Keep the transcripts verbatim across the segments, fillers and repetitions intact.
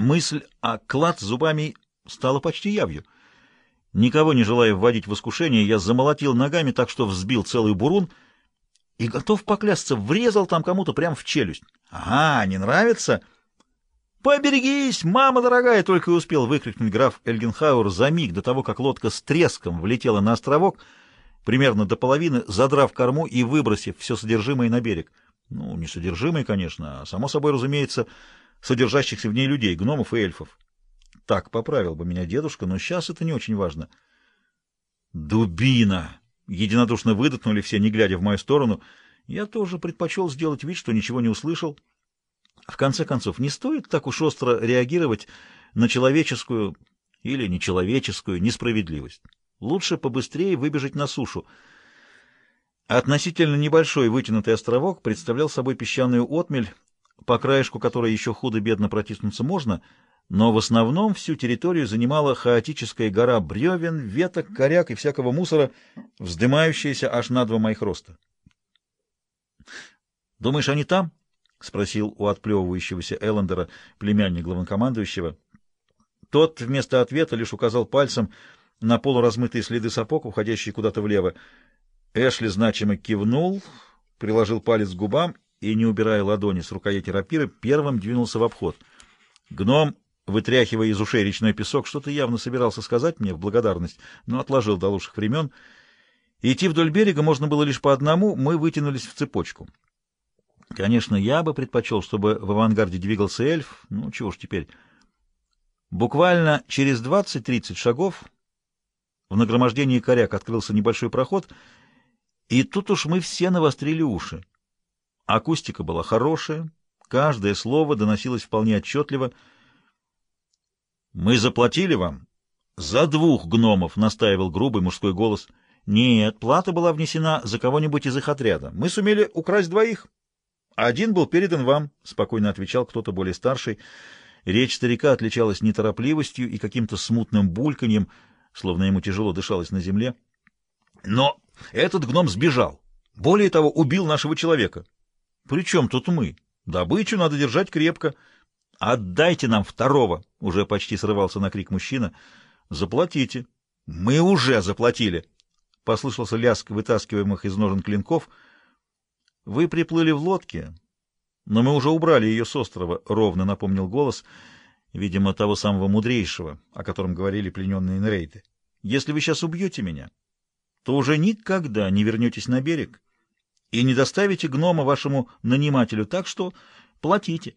Мысль о клад с зубами стала почти явью. Никого не желая вводить в искушение, я замолотил ногами так, что взбил целый бурун и, готов поклясться, врезал там кому-то прямо в челюсть. «Ага, не нравится?» «Поберегись, мама дорогая!» — только и успел выкрикнуть граф Эльгенхауэр за миг до того, как лодка с треском влетела на островок, примерно до половины, задрав корму и выбросив все содержимое на берег. Ну, не содержимое, конечно, а, само собой разумеется, содержащихся в ней людей, гномов и эльфов. Так поправил бы меня дедушка, но сейчас это не очень важно. «Дубина!» — единодушно выдохнули все, не глядя в мою сторону. Я тоже предпочел сделать вид, что ничего не услышал. В конце концов, не стоит так уж остро реагировать на человеческую или нечеловеческую несправедливость. Лучше побыстрее выбежать на сушу. Относительно небольшой вытянутый островок представлял собой песчаную отмель, по краешку которой еще худо-бедно протиснуться можно, но в основном всю территорию занимала хаотическая гора бревен, веток, коряк и всякого мусора, вздымающаяся аж на два моих роста. «Думаешь, они там?» — спросил у отплевывающегося Эллендера племянник главнокомандующего. Тот вместо ответа лишь указал пальцем на полуразмытые следы сапог, уходящие куда-то влево. Эшли значимо кивнул, приложил палец к губам и, не убирая ладони с рукояти рапиры, первым двинулся в обход. Гном, вытряхивая из ушей речной песок, что-то явно собирался сказать мне в благодарность, но отложил до лучших времен. Идти вдоль берега можно было лишь по одному, мы вытянулись в цепочку. Конечно, я бы предпочел, чтобы в авангарде двигался эльф, ну чего ж теперь. Буквально через двадцать-тридцать шагов в нагромождении коряк открылся небольшой проход, и тут уж мы все навострили уши. Акустика была хорошая, каждое слово доносилось вполне отчетливо. «Мы заплатили вам за двух гномов», — настаивал грубый мужской голос. «Нет, плата была внесена за кого-нибудь из их отряда. Мы сумели украсть двоих. Один был передан вам», — спокойно отвечал кто-то более старший. Речь старика отличалась неторопливостью и каким-то смутным бульканьем, словно ему тяжело дышалось на земле. «Но этот гном сбежал. Более того, убил нашего человека». «При чем тут мы? Добычу надо держать крепко». «Отдайте нам второго!» — уже почти срывался на крик мужчина. «Заплатите». «Мы уже заплатили!» — послышался лязг вытаскиваемых из ножен клинков. «Вы приплыли в лодке, но мы уже убрали ее с острова», — ровно напомнил голос, видимо, того самого мудрейшего, о котором говорили плененные нрейты. «Если вы сейчас убьете меня, то уже никогда не вернетесь на берег и не доставите гнома вашему нанимателю, так что платите».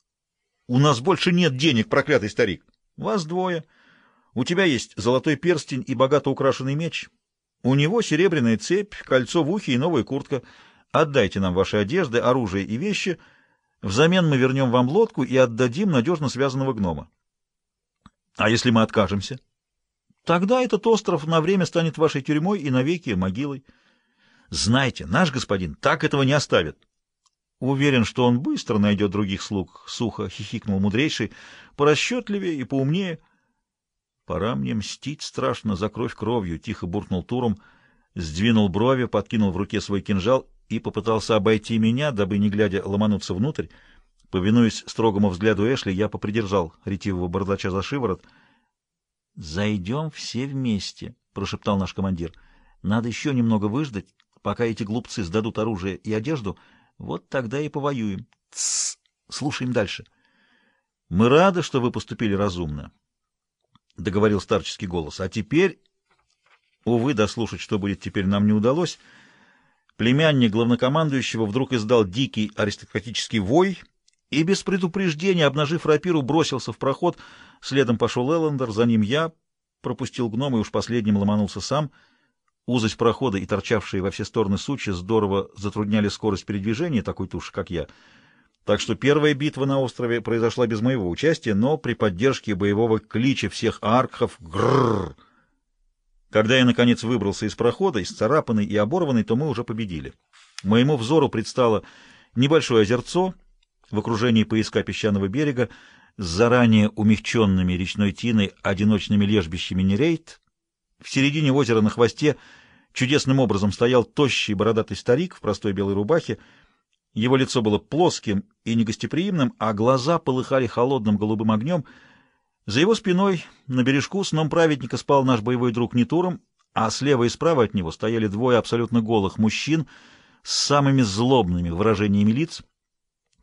«У нас больше нет денег, проклятый старик!» «Вас двое. У тебя есть золотой перстень и богато украшенный меч. У него серебряная цепь, кольцо в ухе и новая куртка. Отдайте нам ваши одежды, оружие и вещи. Взамен мы вернем вам лодку и отдадим надежно связанного гнома». «А если мы откажемся?» «Тогда этот остров на время станет вашей тюрьмой и навеки могилой». «Знайте, наш господин так этого не оставит». «Уверен, что он быстро найдет других слуг», — сухо хихикнул мудрейший, — «порасчетливее и поумнее». «Пора мне мстить страшно за кровь кровью», — тихо буркнул Турум, сдвинул брови, подкинул в руке свой кинжал и попытался обойти меня, дабы, не глядя, ломануться внутрь. Повинуясь строгому взгляду Эшли, я попридержал ретивого бардача за шиворот. «Зайдем все вместе», — прошептал наш командир. «Надо еще немного выждать, пока эти глупцы сдадут оружие и одежду. Вот тогда и повоюем. Тссс! Слушаем дальше». «Мы рады, что вы поступили разумно», — договорил старческий голос. «А теперь...» Увы, дослушать, что будет теперь, нам не удалось. Племянник главнокомандующего вдруг издал дикий аристократический вой и, без предупреждения, обнажив рапиру, бросился в проход. Следом пошел Эллендер, за ним я, пропустил гнома и уж последним ломанулся сам. Узость прохода и торчавшие во все стороны сучья здорово затрудняли скорость передвижения такой туши, как я. Так что первая битва на острове произошла без моего участия, но при поддержке боевого клича всех аркхов «Грррр». Когда я, наконец, выбрался из прохода, исцарапанный и оборванный, то мы уже победили. Моему взору предстало небольшое озерцо в окружении пояска песчаного берега с заранее умягченными речной тиной одиночными лежбищами нерейт. В середине озера на хвосте чудесным образом стоял тощий бородатый старик в простой белой рубахе. Его лицо было плоским и негостеприимным, а глаза полыхали холодным голубым огнем. За его спиной на бережку сном праведника спал наш боевой друг Нитуром, а слева и справа от него стояли двое абсолютно голых мужчин с самыми злобными выражениями лиц.